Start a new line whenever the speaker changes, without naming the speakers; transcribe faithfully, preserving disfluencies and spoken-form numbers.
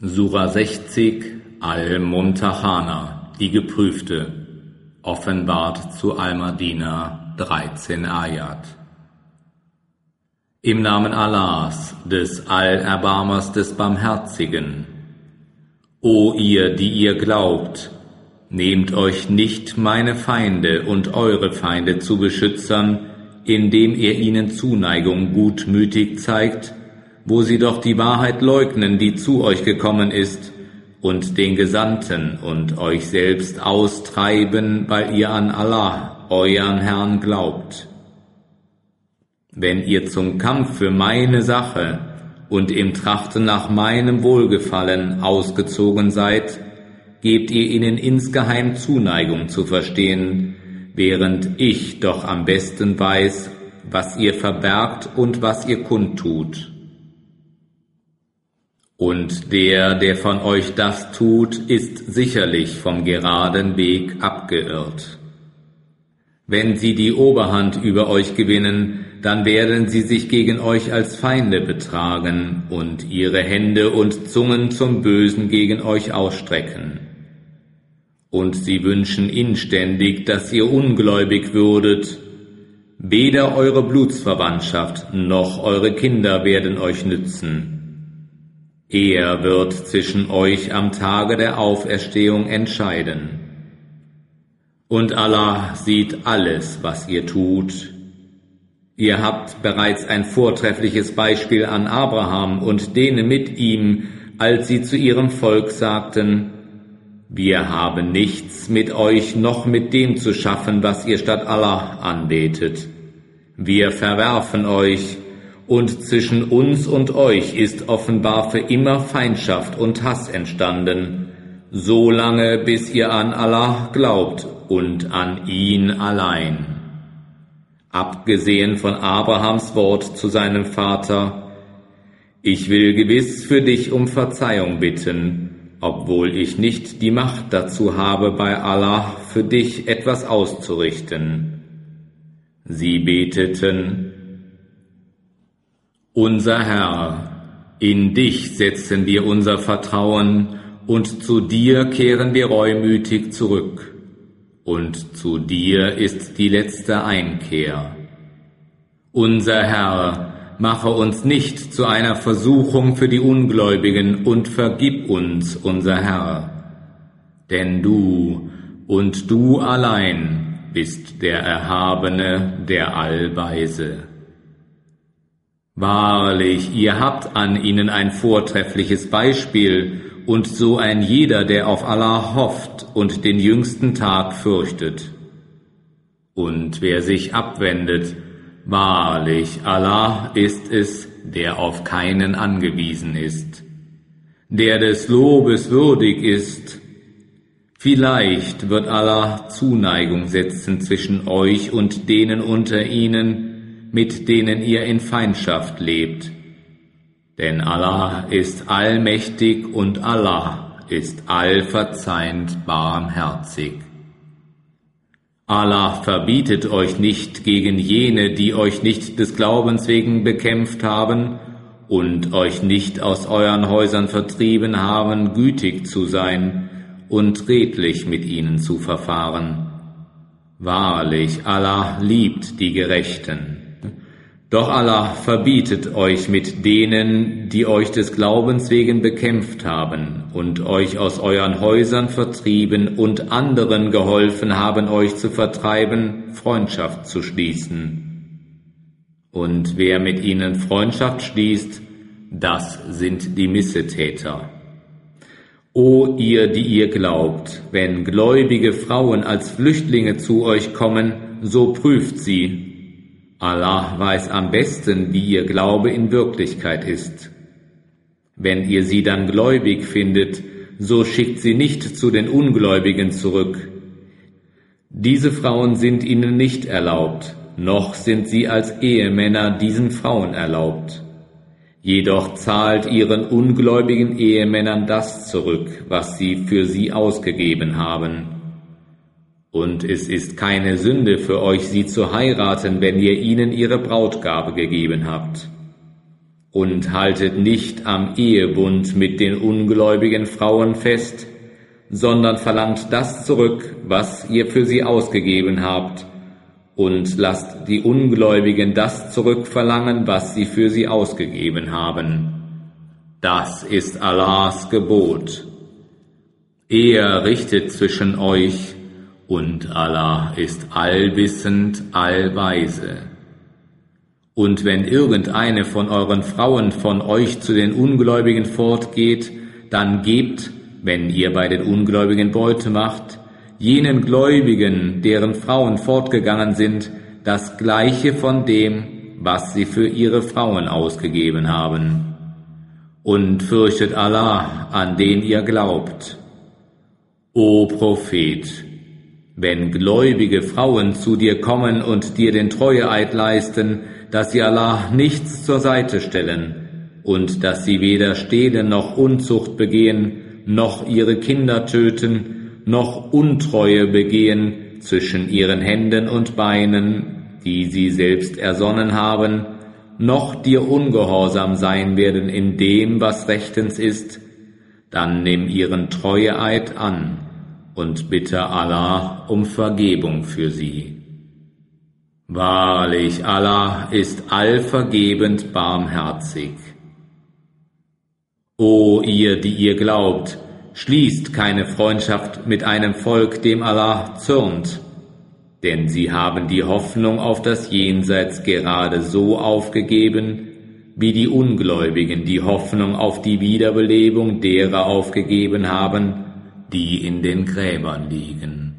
Sura sechzig Al-Mumtahana, die Geprüfte, offenbart zu Al-Madina, dreizehn Ayat. Im Namen Allahs, des Allerbarmers, des Barmherzigen. O ihr, die ihr glaubt, nehmt euch nicht meine Feinde und eure Feinde zu Beschützern, indem ihr ihnen Zuneigung gutmütig zeigt, wo sie doch die Wahrheit leugnen, die zu euch gekommen ist, und den Gesandten und euch selbst austreiben, weil ihr an Allah, euren Herrn, glaubt. Wenn ihr zum Kampf für meine Sache und im Trachten nach meinem Wohlgefallen ausgezogen seid, gebt ihr ihnen insgeheim Zuneigung zu verstehen, während ich doch am besten weiß, was ihr verbergt und was ihr kundtut. Und der, der von euch das tut, ist sicherlich vom geraden Weg abgeirrt. Wenn sie die Oberhand über euch gewinnen, dann werden sie sich gegen euch als Feinde betragen und ihre Hände und Zungen zum Bösen gegen euch ausstrecken. Und sie wünschen inständig, dass ihr ungläubig würdet. Weder eure Blutsverwandtschaft noch eure Kinder werden euch nützen. Er wird zwischen euch am Tage der Auferstehung entscheiden. Und Allah sieht alles, was ihr tut. Ihr habt bereits ein vortreffliches Beispiel an Abraham und denen mit ihm, als sie zu ihrem Volk sagten: Wir haben nichts mit euch noch mit dem zu schaffen, was ihr statt Allah anbetet. Wir verwerfen euch, und zwischen uns und euch ist offenbar für immer Feindschaft und Hass entstanden, so lange bis ihr an Allah glaubt und an ihn allein. Abgesehen von Abrahams Wort zu seinem Vater: Ich will gewiss für dich um Verzeihung bitten, obwohl ich nicht die Macht dazu habe, bei Allah für dich etwas auszurichten. Sie beteten: Unser Herr, in dich setzen wir unser Vertrauen, und zu dir kehren wir reumütig zurück, und zu dir ist die letzte Einkehr. Unser Herr, mache uns nicht zu einer Versuchung für die Ungläubigen und vergib uns, unser Herr. Denn du und du allein bist der Erhabene, der Allweise. Wahrlich, ihr habt an ihnen ein vortreffliches Beispiel, und so ein jeder, der auf Allah hofft und den jüngsten Tag fürchtet. Und wer sich abwendet, wahrlich, Allah ist es, der auf keinen angewiesen ist, der des Lobes würdig ist. Vielleicht wird Allah Zuneigung setzen zwischen euch und denen unter ihnen, mit denen ihr in Feindschaft lebt. Denn Allah ist allmächtig und Allah ist allverzeihend barmherzig. Allah verbietet euch nicht gegen jene, die euch nicht des Glaubens wegen bekämpft haben und euch nicht aus euren Häusern vertrieben haben, gütig zu sein und redlich mit ihnen zu verfahren. Wahrlich, Allah liebt die Gerechten. Doch Allah verbietet euch mit denen, die euch des Glaubens wegen bekämpft haben und euch aus euren Häusern vertrieben und anderen geholfen haben, euch zu vertreiben, Freundschaft zu schließen. Und wer mit ihnen Freundschaft schließt, das sind die Missetäter. O ihr, die ihr glaubt, wenn gläubige Frauen als Flüchtlinge zu euch kommen, so prüft sie. Allah weiß am besten, wie ihr Glaube in Wirklichkeit ist. Wenn ihr sie dann gläubig findet, so schickt sie nicht zu den Ungläubigen zurück. Diese Frauen sind ihnen nicht erlaubt, noch sind sie als Ehemänner diesen Frauen erlaubt. Jedoch zahlt ihren ungläubigen Ehemännern das zurück, was sie für sie ausgegeben haben. Und es ist keine Sünde für euch, sie zu heiraten, wenn ihr ihnen ihre Brautgabe gegeben habt. und haltet nicht am Ehebund mit den ungläubigen Frauen fest, sondern verlangt das zurück, was ihr für sie ausgegeben habt, und lasst die Ungläubigen das zurückverlangen, was sie für sie ausgegeben haben. Das ist Allahs Gebot. Er richtet zwischen euch, und Allah ist allwissend, allweise. Und wenn irgendeine von euren Frauen von euch zu den Ungläubigen fortgeht, dann gebt, wenn ihr bei den Ungläubigen Beute macht, jenen Gläubigen, deren Frauen fortgegangen sind, das Gleiche von dem, was sie für ihre Frauen ausgegeben haben. Und fürchtet Allah, an den ihr glaubt. O Prophet, wenn gläubige Frauen zu dir kommen und dir den Treueeid leisten, dass sie Allah nichts zur Seite stellen und dass sie weder stehlen noch Unzucht begehen, noch ihre Kinder töten, noch Untreue begehen zwischen ihren Händen und Beinen, die sie selbst ersonnen haben, noch dir ungehorsam sein werden in dem, was rechtens ist, dann nimm ihren Treueeid an und bitte Allah um Vergebung für sie. Wahrlich, Allah ist allvergebend barmherzig. O ihr, die ihr glaubt, schließt keine Freundschaft mit einem Volk, dem Allah zürnt, denn sie haben die Hoffnung auf das Jenseits gerade so aufgegeben, wie die Ungläubigen die Hoffnung auf die Wiederbelebung derer aufgegeben haben, die in den Gräbern liegen.